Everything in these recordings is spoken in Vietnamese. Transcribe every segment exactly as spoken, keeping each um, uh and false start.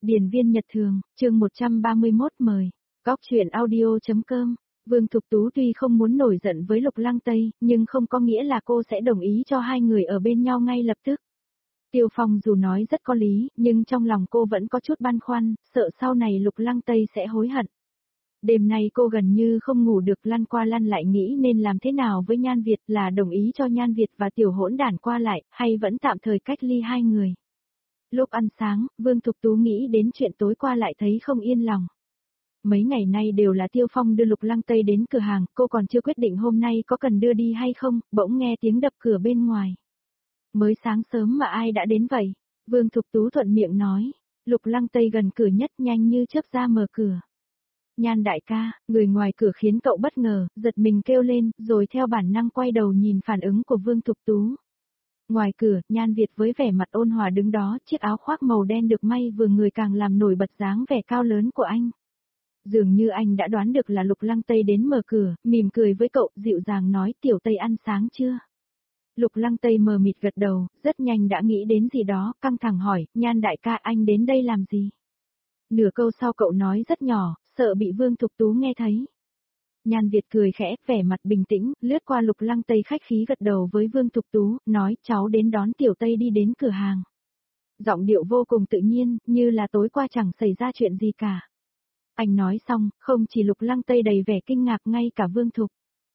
Điển viên nhật thường, chương một trăm ba mươi mốt mời. Góc truyện audio.com. Vương Thục Tú tuy không muốn nổi giận với Lục Lăng Tây, nhưng không có nghĩa là cô sẽ đồng ý cho hai người ở bên nhau ngay lập tức. Tiêu Phong dù nói rất có lý, nhưng trong lòng cô vẫn có chút băn khoăn, sợ sau này Lục Lăng Tây sẽ hối hận. Đêm nay cô gần như không ngủ được, lăn qua lăn lại nghĩ nên làm thế nào với Nhan Việt, là đồng ý cho Nhan Việt và tiểu hỗn đản qua lại, hay vẫn tạm thời cách ly hai người. Lúc ăn sáng, Vương Thục Tú nghĩ đến chuyện tối qua lại thấy không yên lòng. Mấy ngày nay đều là Tiêu Phong đưa Lục Lăng Tây đến cửa hàng, cô còn chưa quyết định hôm nay có cần đưa đi hay không, bỗng nghe tiếng đập cửa bên ngoài. Mới sáng sớm mà ai đã đến vậy? Vương Thục Tú thuận miệng nói. Lục Lăng Tây gần cửa nhất nhanh như chớp ra mở cửa. Nhan đại ca, người ngoài cửa khiến cậu bất ngờ, giật mình kêu lên, rồi theo bản năng quay đầu nhìn phản ứng của Vương Thục Tú. Ngoài cửa, Nhan Việt với vẻ mặt ôn hòa đứng đó, chiếc áo khoác màu đen được may vừa người càng làm nổi bật dáng vẻ cao lớn của anh. Dường như anh đã đoán được là Lục Lăng Tây đến mở cửa, mỉm cười với cậu, dịu dàng nói, tiểu Tây ăn sáng chưa? Lục Lăng Tây mờ mịt gật đầu, rất nhanh đã nghĩ đến gì đó, căng thẳng hỏi, Nhan đại ca anh đến đây làm gì? Nửa câu sau cậu nói rất nhỏ, sợ bị Vương Thục Tú nghe thấy. Nhan Việt cười khẽ, vẻ mặt bình tĩnh, lướt qua Lục Lăng Tây khách khí gật đầu với Vương Thục Tú, nói cháu đến đón tiểu Tây đi đến cửa hàng. Giọng điệu vô cùng tự nhiên, như là tối qua chẳng xảy ra chuyện gì cả. Anh nói xong, không chỉ Lục Lăng Tây đầy vẻ kinh ngạc, ngay cả Vương Thục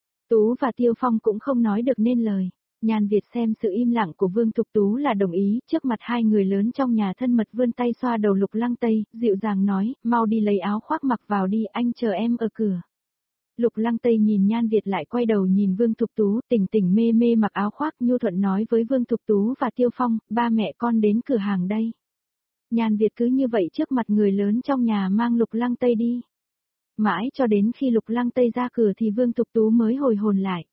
Tú và Tiêu Phong cũng không nói được nên lời. Nhan Việt xem sự im lặng của Vương Thục Tú là đồng ý, trước mặt hai người lớn trong nhà thân mật vươn tay xoa đầu Lục Lăng Tây, dịu dàng nói, mau đi lấy áo khoác mặc vào đi, anh chờ em ở cửa. Lục Lăng Tây nhìn Nhan Việt lại quay đầu nhìn Vương Thục Tú, tỉnh tỉnh mê mê mặc áo khoác, nhu thuận nói với Vương Thục Tú và Tiêu Phong, ba mẹ con đến cửa hàng đây. Nhan Việt cứ như vậy trước mặt người lớn trong nhà mang Lục Lăng Tây đi. Mãi cho đến khi Lục Lăng Tây ra cửa thì Vương Thục Tú mới hồi hồn lại.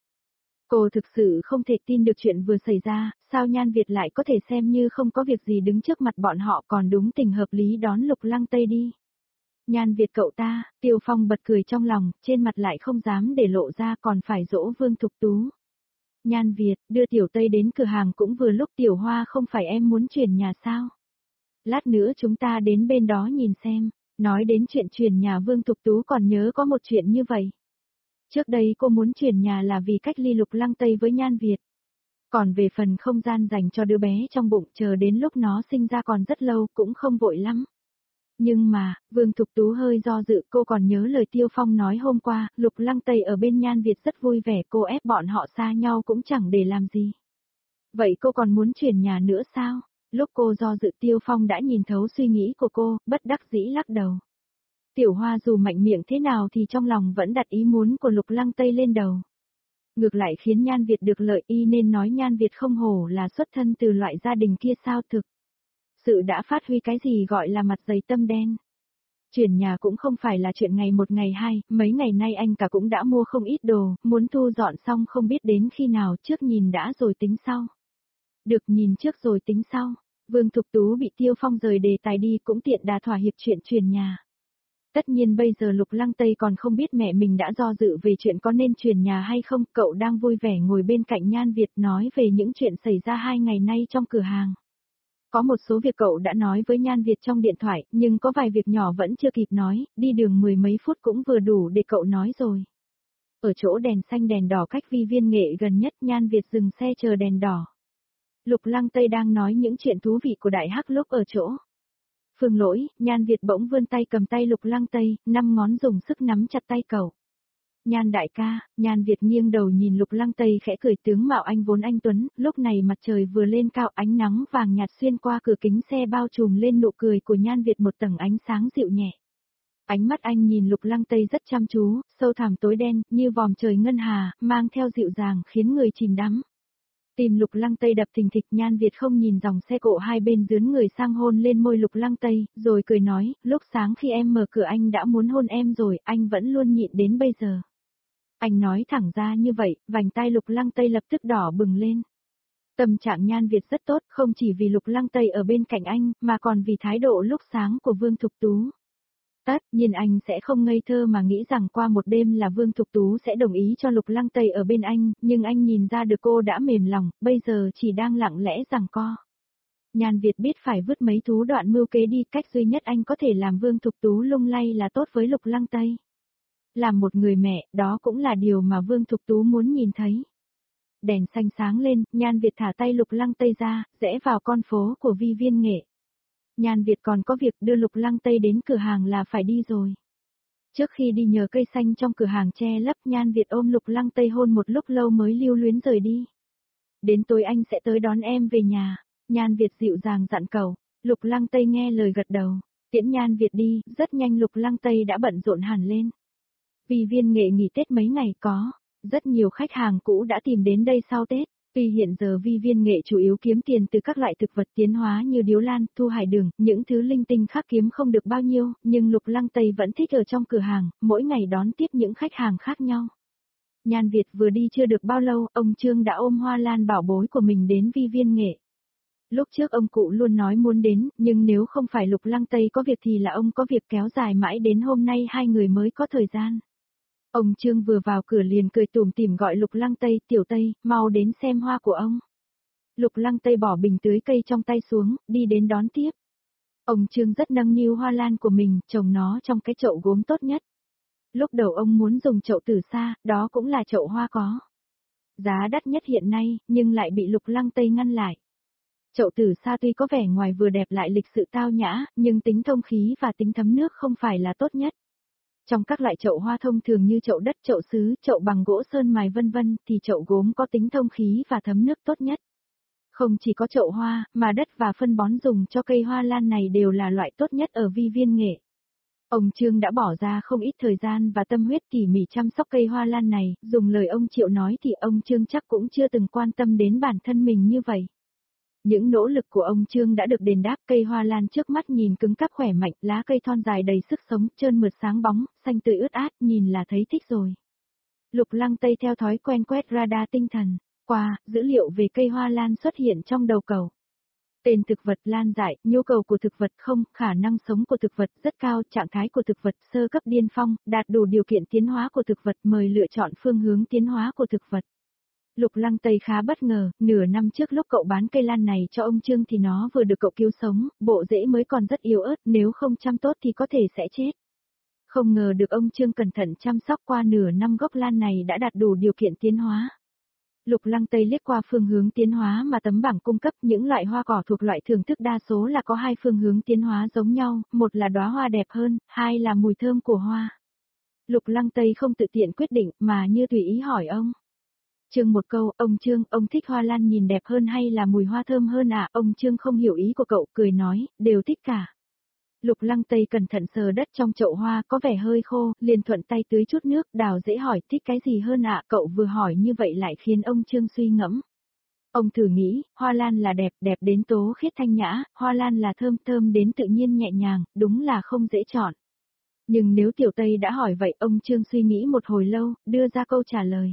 Cô thực sự không thể tin được chuyện vừa xảy ra, sao Nhan Việt lại có thể xem như không có việc gì đứng trước mặt bọn họ, còn đúng tình hợp lý đón Lục Lăng Tây đi. Nhan Việt cậu ta, Tiêu Phong bật cười trong lòng, trên mặt lại không dám để lộ ra, còn phải dỗ Vương Thục Tú. Nhan Việt, đưa tiểu Tây đến cửa hàng cũng vừa lúc, tiểu Hoa không phải em muốn chuyển nhà sao? Lát nữa chúng ta đến bên đó nhìn xem. Nói đến chuyện chuyển nhà, Vương Thục Tú còn nhớ có một chuyện như vậy. Trước đây cô muốn chuyển nhà là vì cách ly Lục Lăng Tây với Nhan Việt. Còn về phần không gian dành cho đứa bé trong bụng, chờ đến lúc nó sinh ra còn rất lâu, cũng không vội lắm. Nhưng mà, Vương Thục Tú hơi do dự, cô còn nhớ lời Tiêu Phong nói hôm qua, Lục Lăng Tây ở bên Nhan Việt rất vui vẻ, cô ép bọn họ xa nhau cũng chẳng để làm gì. Vậy cô còn muốn chuyển nhà nữa sao? Lúc cô do dự, Tiêu Phong đã nhìn thấu suy nghĩ của cô, bất đắc dĩ lắc đầu. Tiểu Hoa dù mạnh miệng thế nào thì trong lòng vẫn đặt ý muốn của Lục Lăng Tây lên đầu. Ngược lại khiến Nhan Việt được lợi, y nên nói Nhan Việt không hổ là xuất thân từ loại gia đình kia sao, thực sự đã phát huy cái gì gọi là mặt dày tâm đen. Chuyển nhà cũng không phải là chuyện ngày một ngày hai, mấy ngày nay anh cả cũng đã mua không ít đồ, muốn thu dọn xong không biết đến khi nào, trước nhìn đã rồi tính sau. Được, nhìn trước rồi tính sau. Vương Thục Tú bị Tiêu Phong rời đề tài đi, cũng tiện đà thỏa hiệp chuyện chuyển nhà. Tất nhiên bây giờ Lục Lăng Tây còn không biết mẹ mình đã do dự về chuyện có nên chuyển nhà hay không, cậu đang vui vẻ ngồi bên cạnh Nhan Việt nói về những chuyện xảy ra hai ngày nay trong cửa hàng. Có một số việc cậu đã nói với Nhan Việt trong điện thoại, nhưng có vài việc nhỏ vẫn chưa kịp nói, đi đường mười mấy phút cũng vừa đủ để cậu nói rồi. Ở chỗ đèn xanh đèn đỏ cách Vi Viên Nghệ gần nhất, Nhan Việt dừng xe chờ đèn đỏ. Lục Lăng Tây đang nói những chuyện thú vị của Đại Hắc lúc ở chỗ Phương Lỗi, Nhan Việt bỗng vươn tay cầm tay Lục Lăng Tây, năm ngón dùng sức nắm chặt tay cậu. Nhan đại ca, Nhan Việt nghiêng đầu nhìn Lục Lăng Tây khẽ cười, tướng mạo anh vốn anh tuấn, lúc này mặt trời vừa lên cao, ánh nắng vàng nhạt xuyên qua cửa kính xe bao trùm lên nụ cười của Nhan Việt một tầng ánh sáng dịu nhẹ. Ánh mắt anh nhìn Lục Lăng Tây rất chăm chú, sâu thẳm tối đen, như vòm trời ngân hà, mang theo dịu dàng khiến người chìm đắm. Tim Lục Lăng Tây đập thình thịch, Nhan Việt không nhìn dòng xe cộ hai bên dướn người sang hôn lên môi Lục Lăng Tây, rồi cười nói, lúc sáng khi em mở cửa anh đã muốn hôn em rồi, anh vẫn luôn nhịn đến bây giờ. Anh nói thẳng ra như vậy, vành tai Lục Lăng Tây lập tức đỏ bừng lên. Tâm trạng Nhan Việt rất tốt, không chỉ vì Lục Lăng Tây ở bên cạnh anh, mà còn vì thái độ lúc sáng của Vương Thục Tú. Tất nhiên anh sẽ không ngây thơ mà nghĩ rằng qua một đêm là Vương Thục Tú sẽ đồng ý cho Lục Lăng Tây ở bên anh, nhưng anh nhìn ra được cô đã mềm lòng, bây giờ chỉ đang lặng lẽ giằng co. Nhan Việt biết phải vứt mấy thú đoạn mưu kế đi, cách duy nhất anh có thể làm Vương Thục Tú lung lay là tốt với Lục Lăng Tây. Làm một người mẹ, đó cũng là điều mà Vương Thục Tú muốn nhìn thấy. Đèn xanh sáng lên, Nhan Việt thả tay Lục Lăng Tây ra, rẽ vào con phố của Vi Viên Nghệ. Nhan Việt còn có việc đưa Lục Lăng Tây đến cửa hàng là phải đi rồi. Trước khi đi nhờ cây xanh trong cửa hàng che lấp, Nhan Việt ôm Lục Lăng Tây hôn một lúc lâu mới lưu luyến rời đi. Đến tối anh sẽ tới đón em về nhà, Nhan Việt dịu dàng dặn cậu. Lục Lăng Tây nghe lời gật đầu, tiễn Nhan Việt đi, rất nhanh Lục Lăng Tây đã bận rộn hẳn lên. Vi Viên Nghệ nghỉ Tết mấy ngày có, rất nhiều khách hàng cũ đã tìm đến đây sau Tết. Tuy hiện giờ Vi Viên Nghệ chủ yếu kiếm tiền từ các loại thực vật tiến hóa như điếu lan, thu hải đường, những thứ linh tinh khác kiếm không được bao nhiêu, nhưng Lục Lăng Tây vẫn thích ở trong cửa hàng, mỗi ngày đón tiếp những khách hàng khác nhau. Nhan Việt vừa đi chưa được bao lâu, ông Trương đã ôm hoa lan bảo bối của mình đến Vi Viên Nghệ. Lúc trước ông cụ luôn nói muốn đến, nhưng nếu không phải Lục Lăng Tây có việc thì là ông có việc, kéo dài mãi đến hôm nay hai người mới có thời gian. Ông Trương vừa vào cửa liền cười tủm tỉm gọi Lục Lăng Tây, tiểu Tây, mau đến xem hoa của ông. Lục Lăng Tây bỏ bình tưới cây trong tay xuống, đi đến đón tiếp. Ông Trương rất nâng niu hoa lan của mình, trồng nó trong cái chậu gốm tốt nhất. Lúc đầu ông muốn dùng chậu tử sa, đó cũng là chậu hoa có giá đắt nhất hiện nay, nhưng lại bị Lục Lăng Tây ngăn lại. Chậu tử sa tuy có vẻ ngoài vừa đẹp lại lịch sự tao nhã, nhưng tính thông khí và tính thấm nước không phải là tốt nhất. Trong các loại chậu hoa thông thường như chậu đất, chậu sứ, chậu bằng gỗ sơn mài vân vân, thì chậu gốm có tính thông khí và thấm nước tốt nhất. Không chỉ có chậu hoa, mà đất và phân bón dùng cho cây hoa lan này đều là loại tốt nhất ở Vi Viên Nghệ. Ông Trương đã bỏ ra không ít thời gian và tâm huyết tỉ mỉ chăm sóc cây hoa lan này, dùng lời ông Triệu nói thì ông Trương chắc cũng chưa từng quan tâm đến bản thân mình như vậy. Những nỗ lực của ông Trương đã được đền đáp, cây hoa lan trước mắt nhìn cứng cáp khỏe mạnh, lá cây thon dài đầy sức sống, trơn mượt sáng bóng, xanh tươi ướt át, nhìn là thấy thích rồi. Lục Lăng Tây theo thói quen quét radar tinh thần, qua, dữ liệu về cây hoa lan xuất hiện trong đầu cậu. Tên thực vật lan dại, nhu cầu của thực vật không, khả năng sống của thực vật rất cao, trạng thái của thực vật sơ cấp điên phong, đạt đủ điều kiện tiến hóa của thực vật, mời lựa chọn phương hướng tiến hóa của thực vật. Lục Lăng Tây khá bất ngờ, nửa năm trước lúc cậu bán cây lan này cho ông Trương thì nó vừa được cậu cứu sống, bộ rễ mới còn rất yếu ớt, nếu không chăm tốt thì có thể sẽ chết. Không ngờ được ông Trương cẩn thận chăm sóc, qua nửa năm gốc lan này đã đạt đủ điều kiện tiến hóa. Lục Lăng Tây liếc qua phương hướng tiến hóa mà tấm bảng cung cấp, những loại hoa cỏ thuộc loại thưởng thức đa số là có hai phương hướng tiến hóa giống nhau, một là đóa hoa đẹp hơn, hai là mùi thơm của hoa. Lục Lăng Tây không tự tiện quyết định mà như tùy ý hỏi ông. Trương một câu, ông Trương, ông thích hoa lan nhìn đẹp hơn hay là mùi hoa thơm hơn à? Ông Trương không hiểu ý của cậu, cười nói, đều thích cả. Lục Lăng Tây cẩn thận sờ đất trong chậu hoa có vẻ hơi khô, liền thuận tay tưới chút nước, đào dễ hỏi, thích cái gì hơn ạ? À? Cậu vừa hỏi như vậy lại khiến ông Trương suy ngẫm. Ông thử nghĩ, hoa lan là đẹp, đẹp đến tố khiết thanh nhã, hoa lan là thơm, thơm đến tự nhiên nhẹ nhàng, đúng là không dễ chọn. Nhưng nếu Tiểu Tây đã hỏi vậy, ông Trương suy nghĩ một hồi lâu, đưa ra câu trả lời.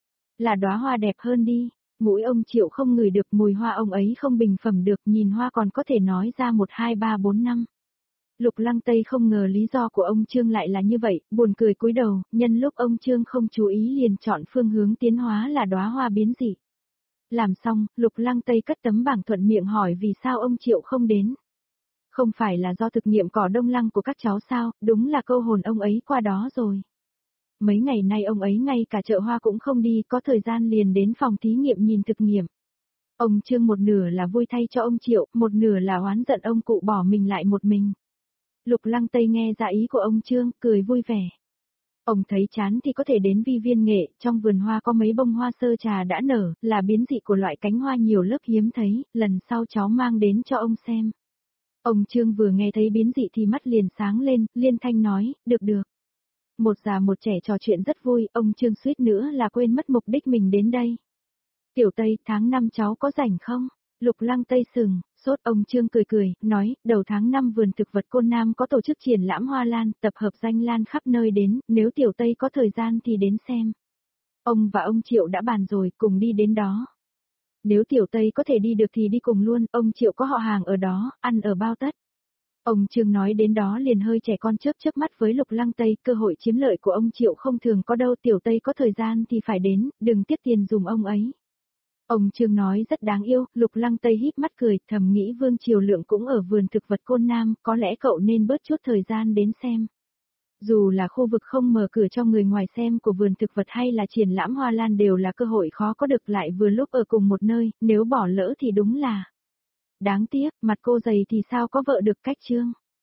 Là đóa hoa đẹp hơn đi, mũi ông Triệu không ngửi được mùi hoa, ông ấy không bình phẩm được, nhìn hoa còn có thể nói ra một hai ba bốn năm. Lục Lăng Tây không ngờ lý do của ông Trương lại là như vậy, buồn cười cúi đầu, nhân lúc ông Trương không chú ý liền chọn phương hướng tiến hóa là đóa hoa biến dị. Làm xong, Lục Lăng Tây cất tấm bảng thuận miệng hỏi vì sao ông Triệu không đến. Không phải là do thực nghiệm cỏ đông lăng của các cháu sao, đúng là câu hồn ông ấy qua đó rồi. Mấy ngày nay ông ấy ngay cả chợ hoa cũng không đi, có thời gian liền đến phòng thí nghiệm nhìn thực nghiệm. Ông Trương một nửa là vui thay cho ông Triệu, một nửa là oán giận ông cụ bỏ mình lại một mình. Lục Lăng Tây nghe ra ý của ông Trương, cười vui vẻ. Ông thấy chán thì có thể đến Vi Viên Nghệ, trong vườn hoa có mấy bông hoa sơ trà đã nở, là biến dị của loại cánh hoa nhiều lớp hiếm thấy, lần sau cháu mang đến cho ông xem. Ông Trương vừa nghe thấy biến dị thì mắt liền sáng lên, liên thanh nói, được được. Một già một trẻ trò chuyện rất vui, ông Trương suýt nữa là quên mất mục đích mình đến đây. Tiểu Tây, tháng năm cháu có rảnh không? Lục Lăng Tây sừng, sốt, ông Trương cười cười, nói, đầu tháng năm vườn thực vật Côn Nam có tổ chức triển lãm hoa lan, tập hợp danh lan khắp nơi đến, nếu Tiểu Tây có thời gian thì đến xem. Ông và ông Triệu đã bàn rồi, cùng đi đến đó. Nếu Tiểu Tây có thể đi được thì đi cùng luôn, ông Triệu có họ hàng ở đó, ăn ở bao tất. Ông Trương nói đến đó liền hơi trẻ con chớp chớp mắt với Lục Lăng Tây, cơ hội chiếm lợi của ông Triệu không thường có đâu, Tiểu Tây có thời gian thì phải đến, đừng tiếp tiền dùm ông ấy. Ông Trương nói rất đáng yêu, Lục Lăng Tây híp mắt cười, thầm nghĩ Vương Triều Lượng cũng ở vườn thực vật Côn Nam, có lẽ cậu nên bớt chút thời gian đến xem. Dù là khu vực không mở cửa cho người ngoài xem của vườn thực vật hay là triển lãm hoa lan đều là cơ hội khó có được, lại vừa lúc ở cùng một nơi, nếu bỏ lỡ thì đúng là đáng tiếc, mặt cô dày thì sao có vợ được cách Trương.